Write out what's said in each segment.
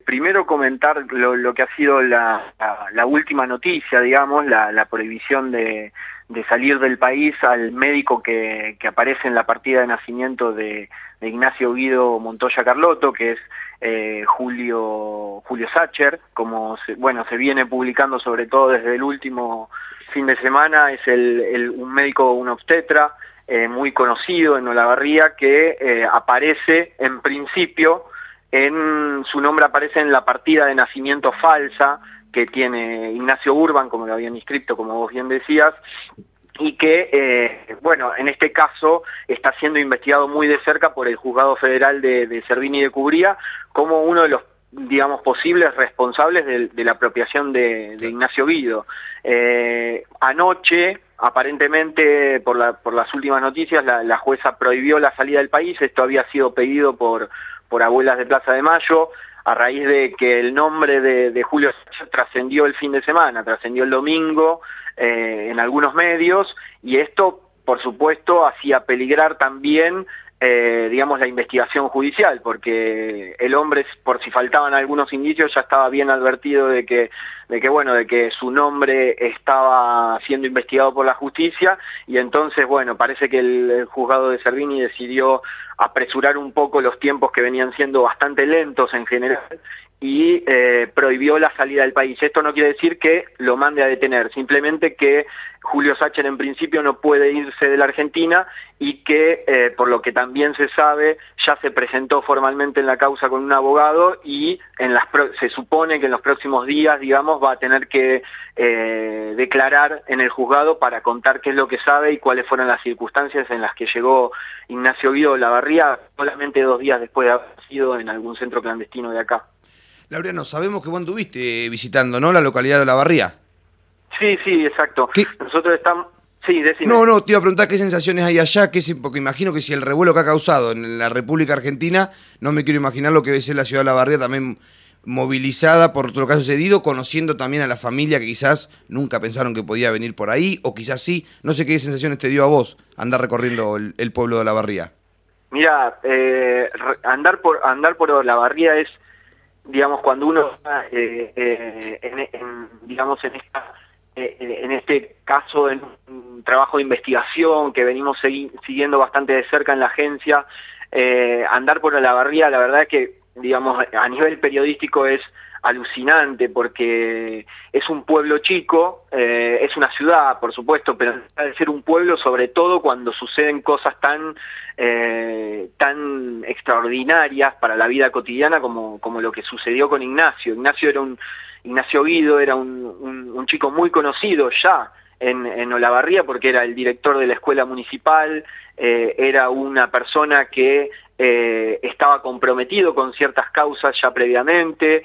primero comentar lo que ha sido la última noticia, digamos, la prohibición de salir del país al médico que aparece en la partida de nacimiento de Ignacio Guido Montoya Carlotto, que es Julio Sacher, como se viene publicando sobre todo desde el último fin de semana. Es un médico, un obstetra, muy conocido en Olavarría, que aparece en principio, su nombre aparece en la partida de nacimiento falsa que tiene Ignacio Urban, como lo habían inscrito, como vos bien decías, y que, en este caso está siendo investigado muy de cerca por el Juzgado Federal de Cervini de Cubría como uno de los, digamos, posibles responsables de la apropiación de Ignacio Guido. Anoche, aparentemente, por las últimas noticias, la jueza prohibió la salida del país. Esto había sido pedido por Abuelas de Plaza de Mayo, a raíz de que el nombre de Julio Sacher trascendió el fin de semana, trascendió el domingo en algunos medios, y esto, por supuesto, hacía peligrar también digamos, la investigación judicial, porque el hombre, por si faltaban algunos indicios, ya estaba bien advertido de que su nombre estaba siendo investigado por la justicia, y entonces, parece que el juzgado de Cervini decidió apresurar un poco los tiempos que venían siendo bastante lentos en general, y prohibió la salida del país. Esto no quiere decir que lo mande a detener, simplemente que Julio Sacher en principio no puede irse de la Argentina, y que, por lo que también se sabe, ya se presentó formalmente en la causa con un abogado, y se supone que en los próximos días, digamos, va a tener que declarar en el juzgado para contar qué es lo que sabe y cuáles fueron las circunstancias en las que llegó Ignacio Guido a Olavarría solamente 2 días después de haber sido en algún centro clandestino de acá. Laureano, sabemos que vos anduviste visitando, ¿no?, la localidad de Olavarría. Sí, exacto. ¿Qué? Nosotros estamos... Sí, decime. No, te iba a preguntar qué sensaciones hay allá, porque imagino que si el revuelo que ha causado en la República Argentina, no me quiero imaginar lo que debe ser la ciudad de Olavarría también movilizada por lo que ha sucedido, conociendo también a la familia que quizás nunca pensaron que podía venir por ahí, o quizás sí. No sé qué sensaciones te dio a vos andar recorriendo el pueblo de Olavarría. Mira, andar por Olavarría es, digamos, cuando uno está en este caso, en un trabajo de investigación que venimos siguiendo bastante de cerca en la agencia, andar por Olavarría, la verdad es que, digamos, a nivel periodístico es alucinante, porque es un pueblo chico, es una ciudad, por supuesto, pero al ser un pueblo, sobre todo cuando suceden cosas tan extraordinarias para la vida cotidiana como lo que sucedió con Ignacio. Ignacio Guido era un chico muy conocido ya en Olavarría, porque era el director de la escuela municipal, era una persona que estaba comprometido con ciertas causas ya previamente.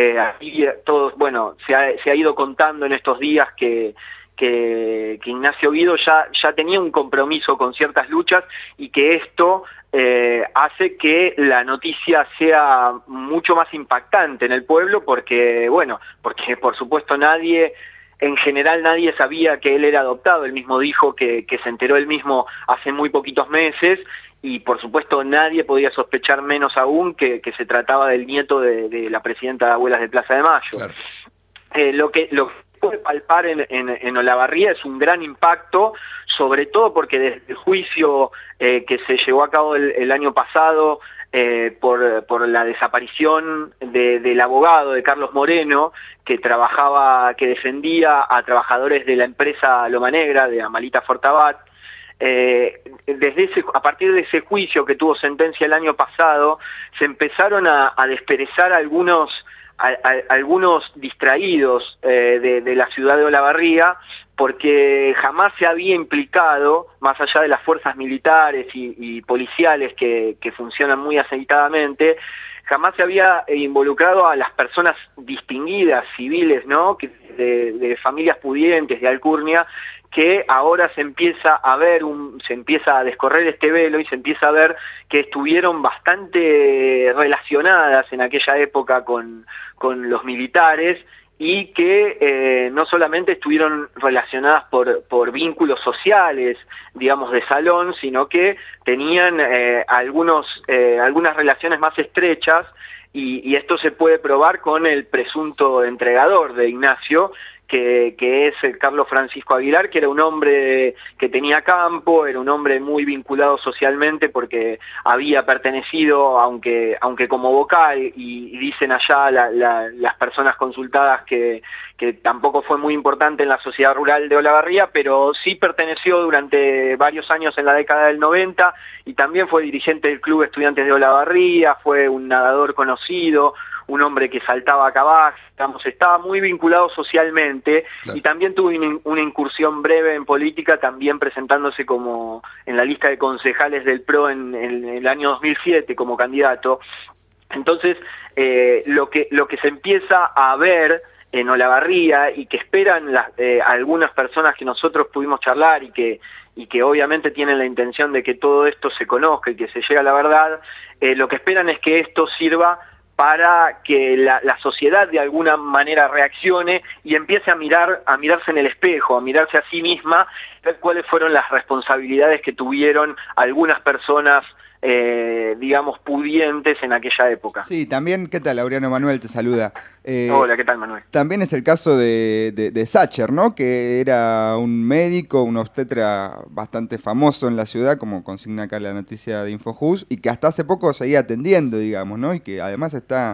Se ha ido contando en estos días que Ignacio Guido ya tenía un compromiso con ciertas luchas, y que esto hace que la noticia sea mucho más impactante en el pueblo, porque por supuesto en general nadie sabía que él era adoptado. Él mismo dijo que se enteró él mismo hace muy poquitos meses, y por supuesto nadie podía sospechar, menos aún, que se trataba del nieto de la presidenta de Abuelas de Plaza de Mayo. Claro. Lo que puede palpar en Olavarría es un gran impacto, sobre todo porque desde el juicio que se llevó a cabo el año pasado por la desaparición del abogado de Carlos Moreno, que defendía a trabajadores de la empresa Loma Negra, de Amalita Fortabat, a partir de ese juicio, que tuvo sentencia el año pasado, se empezaron a desperezar algunos distraídos de la ciudad de Olavarría, porque jamás se había implicado, más allá de las fuerzas militares y policiales que funcionan muy aceitadamente, jamás se había involucrado a las personas distinguidas, civiles, ¿no?, de familias pudientes, de alcurnia, que ahora se empieza a descorrer este velo, y se empieza a ver que estuvieron bastante relacionadas en aquella época con los militares, y que no solamente estuvieron relacionadas por vínculos sociales, digamos, de salón, sino que tenían algunas relaciones más estrechas, y esto se puede probar con el presunto entregador de Ignacio, que es el Carlos Francisco Aguilar, que era un hombre que tenía campo, era un hombre muy vinculado socialmente porque había pertenecido, aunque como vocal, y dicen allá las personas consultadas que tampoco fue muy importante en la sociedad rural de Olavarría, pero sí perteneció durante varios años en la década del 90 y también fue dirigente del Club Estudiantes de Olavarría, fue un nadador conocido, un hombre que saltaba a caballo, digamos, estaba muy vinculado socialmente. Claro. Y también tuvo una incursión breve en política, también presentándose como en la lista de concejales del PRO en el año 2007 como candidato. Entonces, lo que se empieza a ver en Olavarría y que esperan algunas personas que nosotros pudimos charlar y que obviamente tienen la intención de que todo esto se conozca y que se llegue a la verdad, lo que esperan es que esto sirva para que la sociedad de alguna manera reaccione y empiece a mirarse en el espejo, a mirarse a sí misma, ver cuáles fueron las responsabilidades que tuvieron algunas personas, digamos, pudientes en aquella época. Sí, también, ¿qué tal? Laureano Manuel te saluda. Hola, ¿qué tal, Manuel? También es el caso de Sacher, ¿no? Que era un médico, un obstetra bastante famoso en la ciudad, como consigna acá la noticia de InfoJus, y que hasta hace poco seguía atendiendo, digamos, ¿no? Y que además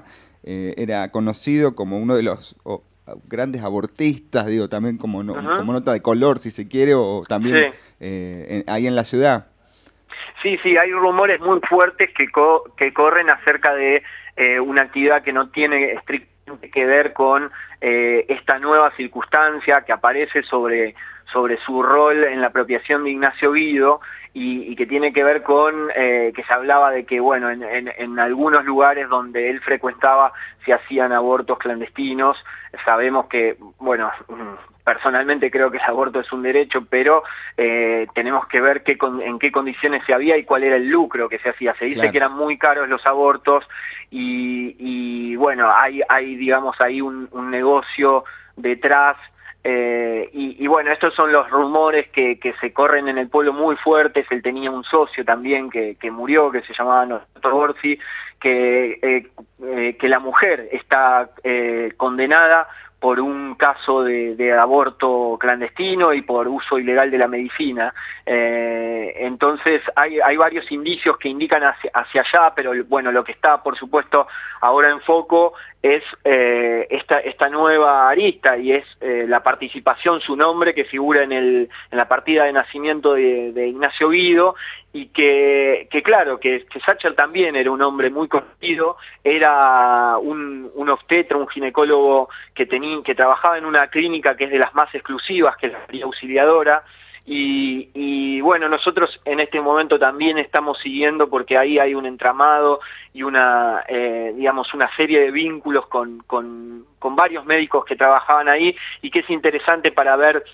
era conocido como uno de los grandes abortistas, digo, también como, como nota de color, si se quiere, o también sí. Ahí en la ciudad. Sí, hay rumores muy fuertes que corren acerca de una actividad que no tiene estrictamente que ver con esta nueva circunstancia que aparece sobre su rol en la apropiación de Ignacio Guido y que tiene que ver con que se hablaba de que, bueno, en algunos lugares donde él frecuentaba se hacían abortos clandestinos. Sabemos que, bueno, personalmente creo que el aborto es un derecho, pero tenemos que ver en qué condiciones se había y cuál era el lucro que se hacía. Se dice claro. Que eran muy caros los abortos y bueno, hay digamos ahí un negocio detrás. Y bueno, estos son los rumores que se corren en el pueblo muy fuertes. Él tenía un socio también que murió, que se llamaba Noto Borsi, que la mujer está condenada por un caso de aborto clandestino y por uso ilegal de la medicina. Entonces hay varios indicios que indican hacia allá, pero bueno, lo que está por supuesto ahora en foco es esta nueva arista y es la participación, su nombre que figura en la partida de nacimiento de Ignacio Guido, y que claro, que Sacher también era un hombre muy conocido, era un obstetra, un ginecólogo que trabajaba en una clínica que es de las más exclusivas, que es la María Auxiliadora, y bueno, nosotros en este momento también estamos siguiendo porque ahí hay un entramado y digamos una serie de vínculos con varios médicos que trabajaban ahí y que es interesante para ver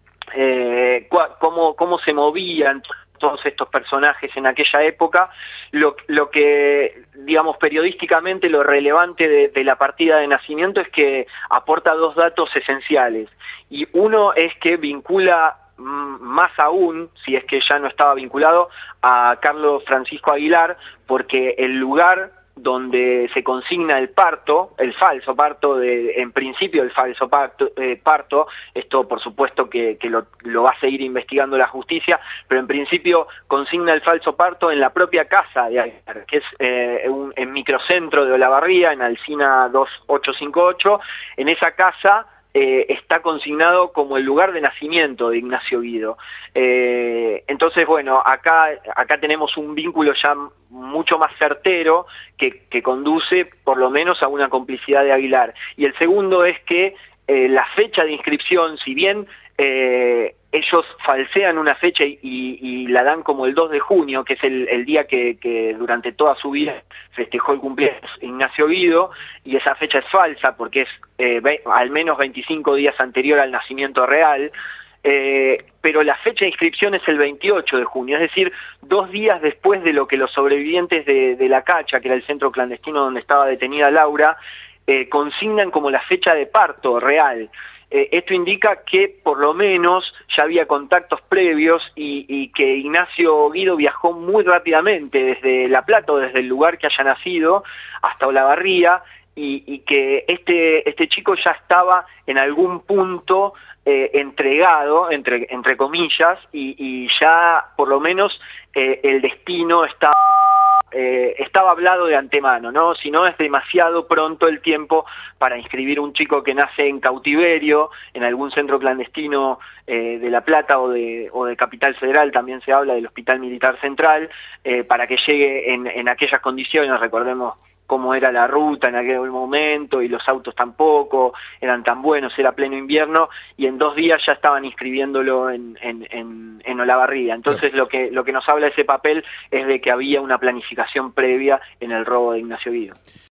cómo se movían todos estos personajes en aquella época. Lo que, digamos, periodísticamente lo relevante de la partida de nacimiento es que aporta dos datos esenciales, y uno es que vincula más aún, si es que ya no estaba vinculado, a Carlos Francisco Aguilar, porque el lugar donde se consigna el parto, el falso parto, en principio el falso parto, esto por supuesto que lo va a seguir investigando la justicia, pero en principio consigna el falso parto en la propia casa de Aguilar, que es en microcentro de Olavarría, en Alsina 2858, en esa casa está consignado como el lugar de nacimiento de Ignacio Guido. Entonces, bueno, acá tenemos un vínculo ya mucho más certero que conduce por lo menos a una complicidad de Aguilar. Y el segundo es que la fecha de inscripción, si bien ellos falsean una fecha y la dan como el 2 de junio, que es el día que durante toda su vida festejó el cumpleaños Ignacio Guido, y esa fecha es falsa porque es al menos 25 días anterior al nacimiento real, pero la fecha de inscripción es el 28 de junio, es decir, 2 días después de lo que los sobrevivientes de La Cacha, que era el centro clandestino donde estaba detenida Laura, consignan como la fecha de parto real. esto indica que por lo menos ya había contactos previos y que Ignacio Guido viajó muy rápidamente desde La Plata o desde el lugar que haya nacido hasta Olavarría, y que este chico ya estaba en algún punto entregado, entre comillas, y ya por lo menos el destino estaba hablado de antemano, ¿no? Si no, es demasiado pronto el tiempo para inscribir un chico que nace en cautiverio, en algún centro clandestino de La Plata o de Capital Federal, también se habla del Hospital Militar Central, para que llegue en aquellas condiciones. Recordemos cómo era la ruta en aquel momento, y los autos tampoco eran tan buenos, era pleno invierno, y en 2 días ya estaban inscribiéndolo en Olavarría. Entonces lo que nos habla ese papel es de que había una planificación previa en el robo de Ignacio Guido.